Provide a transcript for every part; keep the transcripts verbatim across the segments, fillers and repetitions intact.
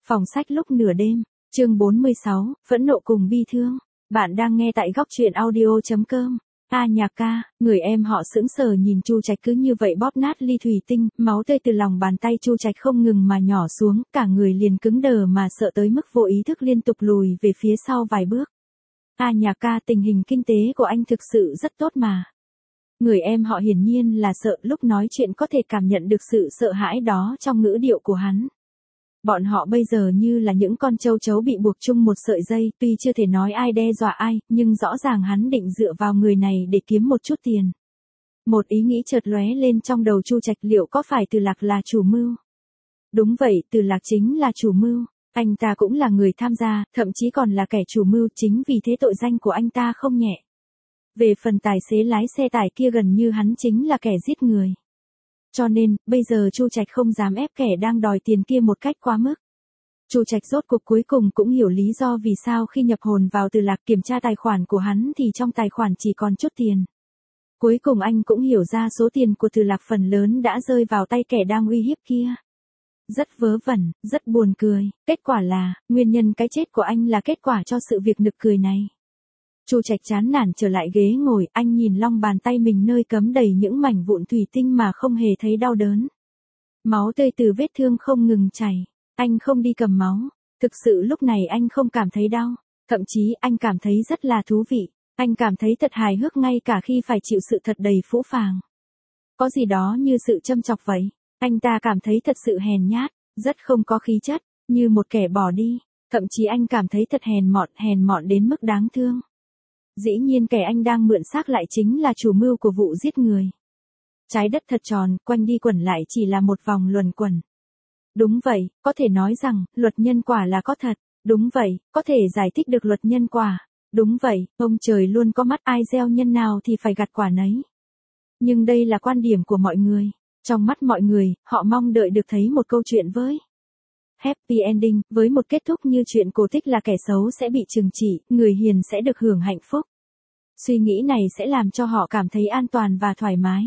Phòng sách lúc nửa đêm, chương bốn mươi sáu, phẫn nộ cùng bi thương. Bạn đang nghe tại góc truyện audio chấm com. A Nhạc ca, người em họ sững sờ nhìn Chu Trạch cứ như vậy bóp nát ly thủy tinh, máu tươi từ lòng bàn tay Chu Trạch không ngừng mà nhỏ xuống, cả người liền cứng đờ mà sợ tới mức vô ý thức liên tục lùi về phía sau vài bước. A Nhạc ca, tình hình kinh tế của anh thực sự rất tốt mà. Người em họ hiển nhiên là sợ, lúc nói chuyện có thể cảm nhận được sự sợ hãi đó trong ngữ điệu của hắn. Bọn họ bây giờ như là những con châu chấu bị buộc chung một sợi dây, tuy chưa thể nói ai đe dọa ai, nhưng rõ ràng hắn định dựa vào người này để kiếm một chút tiền. Một ý nghĩ chợt lóe lên trong đầu Chu Trạch, liệu có phải Từ Lạc là chủ mưu? Đúng vậy, Từ Lạc chính là chủ mưu. Anh ta cũng là người tham gia, thậm chí còn là kẻ chủ mưu, chính vì thế tội danh của anh ta không nhẹ. Về phần tài xế lái xe tải kia, gần như hắn chính là kẻ giết người. Cho nên, bây giờ Chu Trạch không dám ép kẻ đang đòi tiền kia một cách quá mức. Chu Trạch rốt cuộc cuối cùng cũng hiểu lý do vì sao khi nhập hồn vào Từ Lạc kiểm tra tài khoản của hắn thì trong tài khoản chỉ còn chút tiền. Cuối cùng anh cũng hiểu ra số tiền của Từ Lạc phần lớn đã rơi vào tay kẻ đang uy hiếp kia. Rất vớ vẩn, rất buồn cười, kết quả là, nguyên nhân cái chết của anh là kết quả cho sự việc nực cười này. Chu Trạch chán nản trở lại ghế ngồi, anh nhìn long bàn tay mình nơi cấm đầy những mảnh vụn thủy tinh mà không hề thấy đau đớn. Máu tươi từ vết thương không ngừng chảy, anh không đi cầm máu, thực sự lúc này anh không cảm thấy đau, thậm chí anh cảm thấy rất là thú vị, anh cảm thấy thật hài hước ngay cả khi phải chịu sự thật đầy phũ phàng. Có gì đó như sự châm chọc vậy, anh ta cảm thấy thật sự hèn nhát, rất không có khí chất, như một kẻ bỏ đi, thậm chí anh cảm thấy thật hèn mọn, hèn mọn đến mức đáng thương. Dĩ nhiên kẻ anh đang mượn xác lại chính là chủ mưu của vụ giết người. Trái đất thật tròn, quanh đi quẩn lại chỉ là một vòng luẩn quẩn. Đúng vậy, có thể nói rằng, luật nhân quả là có thật. Đúng vậy, có thể giải thích được luật nhân quả. Đúng vậy, ông trời luôn có mắt, ai gieo nhân nào thì phải gặt quả nấy. Nhưng đây là quan điểm của mọi người. Trong mắt mọi người, họ mong đợi được thấy một câu chuyện với happy ending, với một kết thúc như chuyện cổ tích là kẻ xấu sẽ bị trừng trị, người hiền sẽ được hưởng hạnh phúc. Suy nghĩ này sẽ làm cho họ cảm thấy an toàn và thoải mái.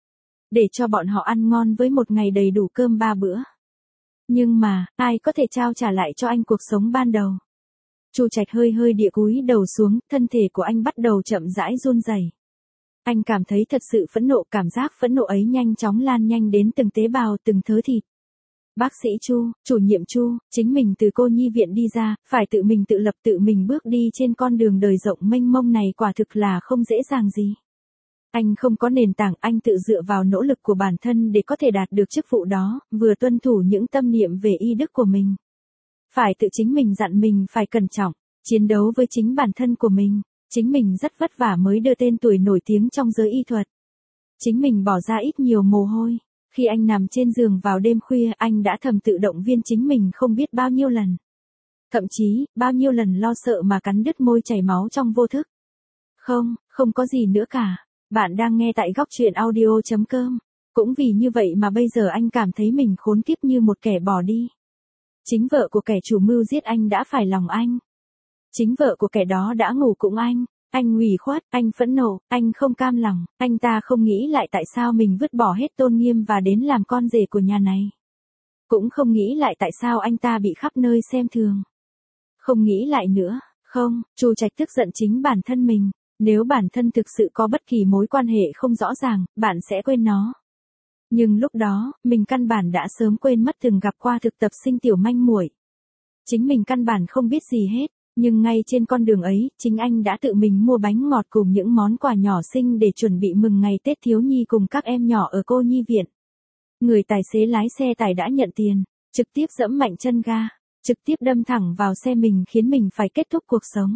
Để cho bọn họ ăn ngon với một ngày đầy đủ cơm ba bữa. Nhưng mà, ai có thể trao trả lại cho anh cuộc sống ban đầu? Chu Trạch hơi hơi địa cúi đầu xuống, thân thể của anh bắt đầu chậm rãi run rẩy. Anh cảm thấy thật sự phẫn nộ, cảm giác phẫn nộ ấy nhanh chóng lan nhanh đến từng tế bào, từng thớ thịt. Bác sĩ Chu, chủ nhiệm Chu, chính mình từ cô nhi viện đi ra, phải tự mình tự lập, tự mình bước đi trên con đường đời rộng mênh mông này, quả thực là không dễ dàng gì. Anh không có nền tảng, anh tự dựa vào nỗ lực của bản thân để có thể đạt được chức vụ đó, vừa tuân thủ những tâm niệm về y đức của mình. Phải tự chính mình dặn mình phải cẩn trọng, chiến đấu với chính bản thân của mình, chính mình rất vất vả mới đưa tên tuổi nổi tiếng trong giới y thuật. Chính mình bỏ ra ít nhiều mồ hôi. Khi anh nằm trên giường vào đêm khuya, anh đã thầm tự động viên chính mình không biết bao nhiêu lần. Thậm chí, bao nhiêu lần lo sợ mà cắn đứt môi chảy máu trong vô thức. Không, không có gì nữa cả. Bạn đang nghe tại góc truyện audio chấm com. Cũng vì như vậy mà bây giờ anh cảm thấy mình khốn kiếp như một kẻ bỏ đi. Chính vợ của kẻ chủ mưu giết anh đã phải lòng anh. Chính vợ của kẻ đó đã ngủ cùng anh. Anh ủy khuất, anh phẫn nộ, anh không cam lòng, anh ta không nghĩ lại tại sao mình vứt bỏ hết tôn nghiêm và đến làm con rể của nhà này. Cũng không nghĩ lại tại sao anh ta bị khắp nơi xem thường. Không nghĩ lại nữa, không, Chu Trạch tức giận chính bản thân mình. Nếu bản thân thực sự có bất kỳ mối quan hệ không rõ ràng, bạn sẽ quên nó. Nhưng lúc đó, mình căn bản đã sớm quên mất từng gặp qua thực tập sinh tiểu manh muội. Chính mình căn bản không biết gì hết. Nhưng ngay trên con đường ấy, chính anh đã tự mình mua bánh ngọt cùng những món quà nhỏ xinh để chuẩn bị mừng ngày Tết thiếu nhi cùng các em nhỏ ở cô nhi viện. Người tài xế lái xe tải đã nhận tiền, trực tiếp giẫm mạnh chân ga, trực tiếp đâm thẳng vào xe mình khiến mình phải kết thúc cuộc sống.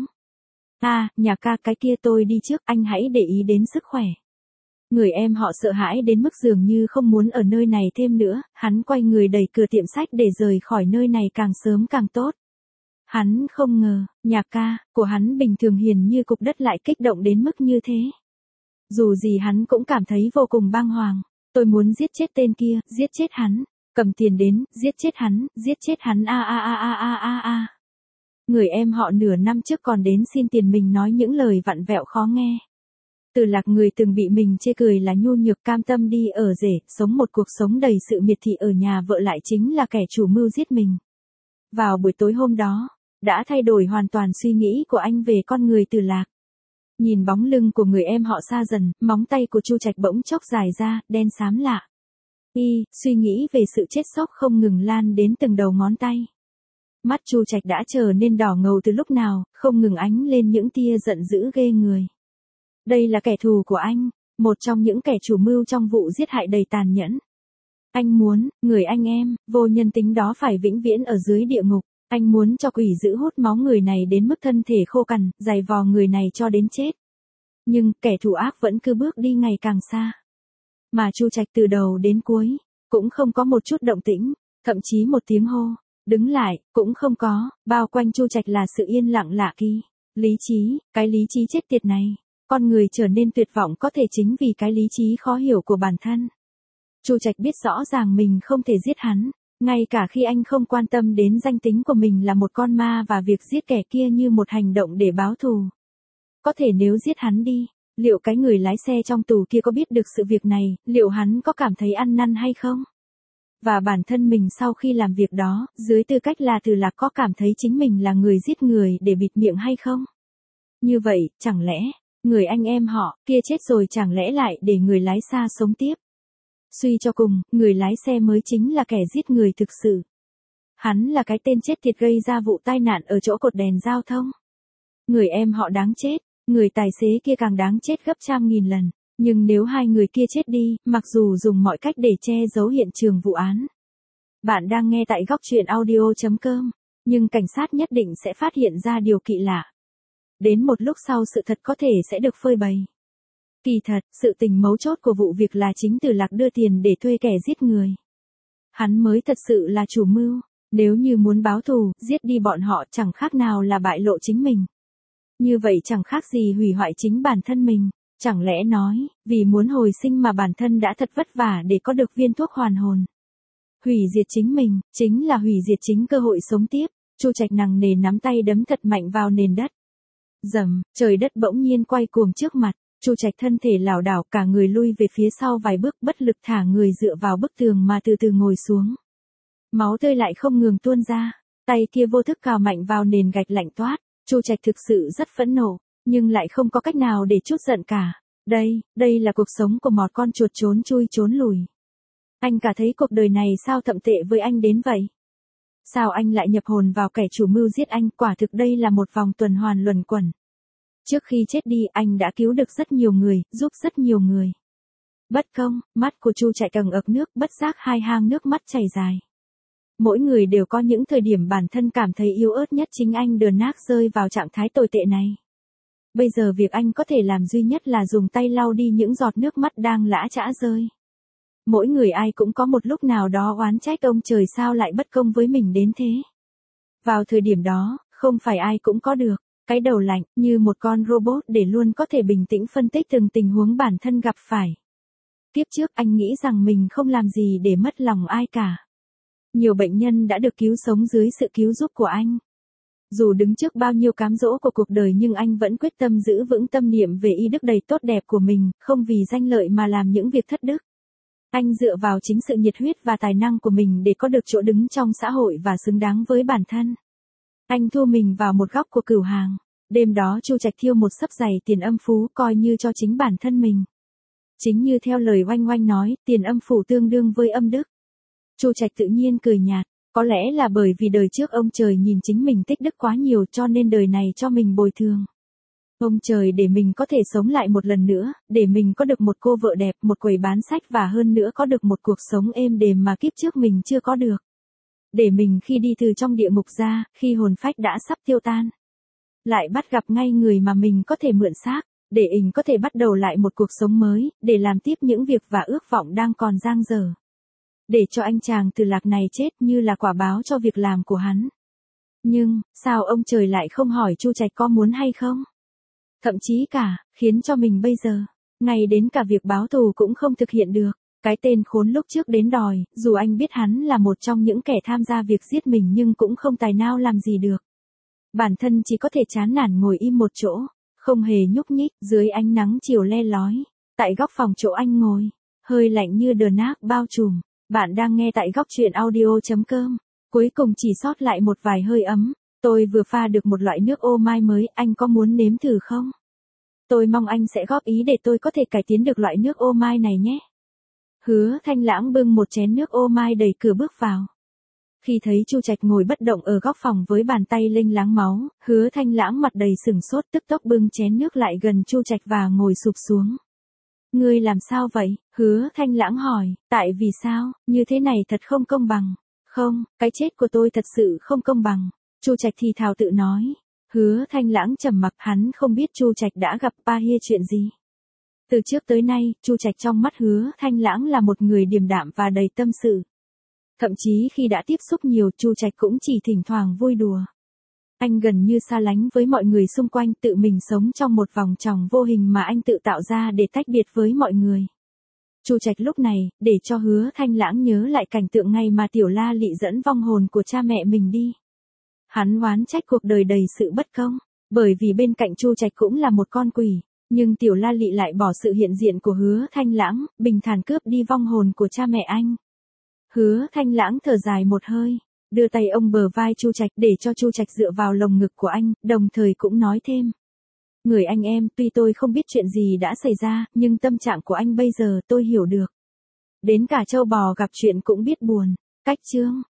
À, Nhạc ca, cái kia tôi đi trước, anh hãy để ý đến sức khỏe. Người em họ sợ hãi đến mức dường như không muốn ở nơi này thêm nữa, hắn quay người đẩy cửa tiệm sách để rời khỏi nơi này càng sớm càng tốt. Hắn không ngờ, Nhạc ca, của hắn bình thường hiền như cục đất lại kích động đến mức như thế. Dù gì hắn cũng cảm thấy vô cùng bàng hoàng. Tôi muốn giết chết tên kia, giết chết hắn, cầm tiền đến, giết chết hắn, giết chết hắn a a a a a a a. Người em họ nửa năm trước còn đến xin tiền mình nói những lời vặn vẹo khó nghe. Từ Lạc, người từng bị mình chê cười là nhu nhược, cam tâm đi ở rể, sống một cuộc sống đầy sự miệt thị ở nhà vợ, lại chính là kẻ chủ mưu giết mình. Vào buổi tối hôm đó, đã thay đổi hoàn toàn suy nghĩ của anh về con người Từ Lạc. Nhìn bóng lưng của người em họ xa dần, móng tay của Chu Trạch bỗng chốc dài ra, đen xám lạ. Y, suy nghĩ về sự chết chóc không ngừng lan đến từng đầu ngón tay. Mắt Chu Trạch đã trở nên đỏ ngầu từ lúc nào, không ngừng ánh lên những tia giận dữ ghê người. Đây là kẻ thù của anh, một trong những kẻ chủ mưu trong vụ giết hại đầy tàn nhẫn. Anh muốn, người anh em, vô nhân tính đó phải vĩnh viễn ở dưới địa ngục. Anh muốn cho quỷ dữ hút máu người này đến mức thân thể khô cằn, giày vò người này cho đến chết. Nhưng, kẻ thù ác vẫn cứ bước đi ngày càng xa. Mà Chu Trạch từ đầu đến cuối, cũng không có một chút động tĩnh, thậm chí một tiếng hô, đứng lại, cũng không có, bao quanh Chu Trạch là sự yên lặng lạ kỳ. Lý trí, cái lý trí chết tiệt này, con người trở nên tuyệt vọng có thể chính vì cái lý trí khó hiểu của bản thân. Chu Trạch biết rõ ràng mình không thể giết hắn, ngay cả khi anh không quan tâm đến danh tính của mình là một con ma và việc giết kẻ kia như một hành động để báo thù. Có thể nếu giết hắn đi, liệu cái người lái xe trong tù kia có biết được sự việc này, liệu hắn có cảm thấy ăn năn hay không? Và bản thân mình sau khi làm việc đó, dưới tư cách là Từ Lạc có cảm thấy chính mình là người giết người để bịt miệng hay không? Như vậy, chẳng lẽ, người anh em họ kia chết rồi chẳng lẽ lại để người lái xe sống tiếp? Suy cho cùng, người lái xe mới chính là kẻ giết người thực sự. Hắn là cái tên chết tiệt gây ra vụ tai nạn ở chỗ cột đèn giao thông. Người em họ đáng chết, người tài xế kia càng đáng chết gấp trăm nghìn lần. Nhưng nếu hai người kia chết đi, mặc dù dùng mọi cách để che giấu hiện trường vụ án. Bạn đang nghe tại góc truyện audio chấm com, nhưng cảnh sát nhất định sẽ phát hiện ra điều kỳ lạ. Đến một lúc sau sự thật có thể sẽ được phơi bày. Kỳ thật, sự tình mấu chốt của vụ việc là chính Từ Lạc đưa tiền để thuê kẻ giết người. Hắn mới thật sự là chủ mưu, nếu như muốn báo thù, giết đi bọn họ chẳng khác nào là bại lộ chính mình. Như vậy chẳng khác gì hủy hoại chính bản thân mình. Chẳng lẽ nói, vì muốn hồi sinh mà bản thân đã thật vất vả để có được viên thuốc hoàn hồn. Hủy diệt chính mình, chính là hủy diệt chính cơ hội sống tiếp. Chu Trạch nặng nề nắm tay đấm thật mạnh vào nền đất. Dầm, trời đất bỗng nhiên quay cuồng trước mặt. Chu Trạch thân thể lảo đảo cả người lui về phía sau vài bước bất lực thả người dựa vào bức tường mà từ từ ngồi xuống. Máu tươi lại không ngừng tuôn ra, tay kia vô thức cào mạnh vào nền gạch lạnh toát. Chu Trạch thực sự rất phẫn nộ, nhưng lại không có cách nào để trút giận cả. Đây, đây là cuộc sống của một con chuột trốn chui trốn lùi. Anh cả thấy cuộc đời này sao thậm tệ với anh đến vậy? Sao anh lại nhập hồn vào kẻ chủ mưu giết anh? Quả thực đây là một vòng tuần hoàn luẩn quẩn. Trước khi chết đi, anh đã cứu được rất nhiều người, giúp rất nhiều người. Bất công, mắt của Chu Trạch ầng ực nước, bất giác hai hang nước mắt chảy dài. Mỗi người đều có những thời điểm bản thân cảm thấy yếu ớt nhất, chính anh đờ nát rơi vào trạng thái tồi tệ này. Bây giờ việc anh có thể làm duy nhất là dùng tay lau đi những giọt nước mắt đang lã chã rơi. Mỗi người ai cũng có một lúc nào đó oán trách ông trời sao lại bất công với mình đến thế. Vào thời điểm đó, không phải ai cũng có được cái đầu lạnh như một con robot để luôn có thể bình tĩnh phân tích từng tình huống bản thân gặp phải. Kiếp trước anh nghĩ rằng mình không làm gì để mất lòng ai cả. Nhiều bệnh nhân đã được cứu sống dưới sự cứu giúp của anh. Dù đứng trước bao nhiêu cám dỗ của cuộc đời nhưng anh vẫn quyết tâm giữ vững tâm niệm về y đức đầy tốt đẹp của mình, không vì danh lợi mà làm những việc thất đức. Anh dựa vào chính sự nhiệt huyết và tài năng của mình để có được chỗ đứng trong xã hội và xứng đáng với bản thân. Anh thu mình vào một góc của cửu hàng. Đêm đó Chu Trạch thiêu một xấp giày tiền âm phú coi như cho chính bản thân mình. Chính như theo lời Oanh Oanh nói, tiền âm phủ tương đương với âm đức. Chu Trạch tự nhiên cười nhạt. Có lẽ là bởi vì đời trước ông trời nhìn chính mình tích đức quá nhiều cho nên đời này cho mình bồi thường. Ông trời để mình có thể sống lại một lần nữa, để mình có được một cô vợ đẹp, một quầy bán sách và hơn nữa có được một cuộc sống êm đềm mà kiếp trước mình chưa có được. Để mình khi đi từ trong địa ngục ra, khi hồn phách đã sắp tiêu tan, lại bắt gặp ngay người mà mình có thể mượn xác, để mình có thể bắt đầu lại một cuộc sống mới, để làm tiếp những việc và ước vọng đang còn dang dở. Để cho anh chàng Từ Lạc này chết như là quả báo cho việc làm của hắn. Nhưng, sao ông trời lại không hỏi Chu Trạch có muốn hay không? Thậm chí cả, khiến cho mình bây giờ, ngay đến cả việc báo thù cũng không thực hiện được. Cái tên khốn lúc trước đến đòi, dù anh biết hắn là một trong những kẻ tham gia việc giết mình nhưng cũng không tài nào làm gì được. Bản thân chỉ có thể chán nản ngồi im một chỗ, không hề nhúc nhích, dưới ánh nắng chiều le lói. Tại góc phòng chỗ anh ngồi, hơi lạnh như đờ nát bao trùm. Bạn đang nghe tại góc truyện audio chấm com. Cuối cùng chỉ sót lại một vài hơi ấm. Tôi vừa pha được một loại nước ô mai mới, anh có muốn nếm thử không? Tôi mong anh sẽ góp ý để tôi có thể cải tiến được loại nước ô mai này nhé. Hứa Thanh Lãng bưng một chén nước ô mai đẩy cửa bước vào. Khi thấy Chu Trạch ngồi bất động ở góc phòng với bàn tay lênh láng máu, Hứa Thanh Lãng mặt đầy sừng sốt, tức tốc bưng chén nước lại gần Chu Trạch và ngồi sụp xuống. Ngươi làm sao vậy? Hứa Thanh Lãng hỏi. Tại vì sao? Như thế này thật không công bằng. Không, cái chết của tôi thật sự không công bằng. Chu Trạch thì thào tự nói. Hứa Thanh Lãng trầm mặc, hắn không biết Chu Trạch đã gặp Pa Hia chuyện gì. Từ trước tới nay, Chu Trạch trong mắt Hứa Thanh Lãng là một người điềm đạm và đầy tâm sự. Thậm chí khi đã tiếp xúc nhiều, Chu Trạch cũng chỉ thỉnh thoảng vui đùa. Anh gần như xa lánh với mọi người xung quanh, tự mình sống trong một vòng tròn vô hình mà anh tự tạo ra để tách biệt với mọi người. Chu Trạch lúc này, để cho Hứa Thanh Lãng nhớ lại cảnh tượng ngày mà Tiểu La Lị dẫn vong hồn của cha mẹ mình đi. Hắn oán trách cuộc đời đầy sự bất công, bởi vì bên cạnh Chu Trạch cũng là một con quỷ, nhưng Tiểu La Lị lại bỏ sự hiện diện của Hứa Thanh Lãng, bình thản cướp đi vong hồn của cha mẹ anh. Hứa Thanh Lãng thở dài một hơi, đưa tay ông bờ vai Chu Trạch để cho Chu Trạch dựa vào lồng ngực của anh, đồng thời cũng nói thêm. Người anh em, tuy tôi không biết chuyện gì đã xảy ra, nhưng tâm trạng của anh bây giờ tôi hiểu được. Đến cả trâu bò gặp chuyện cũng biết buồn. Cách chương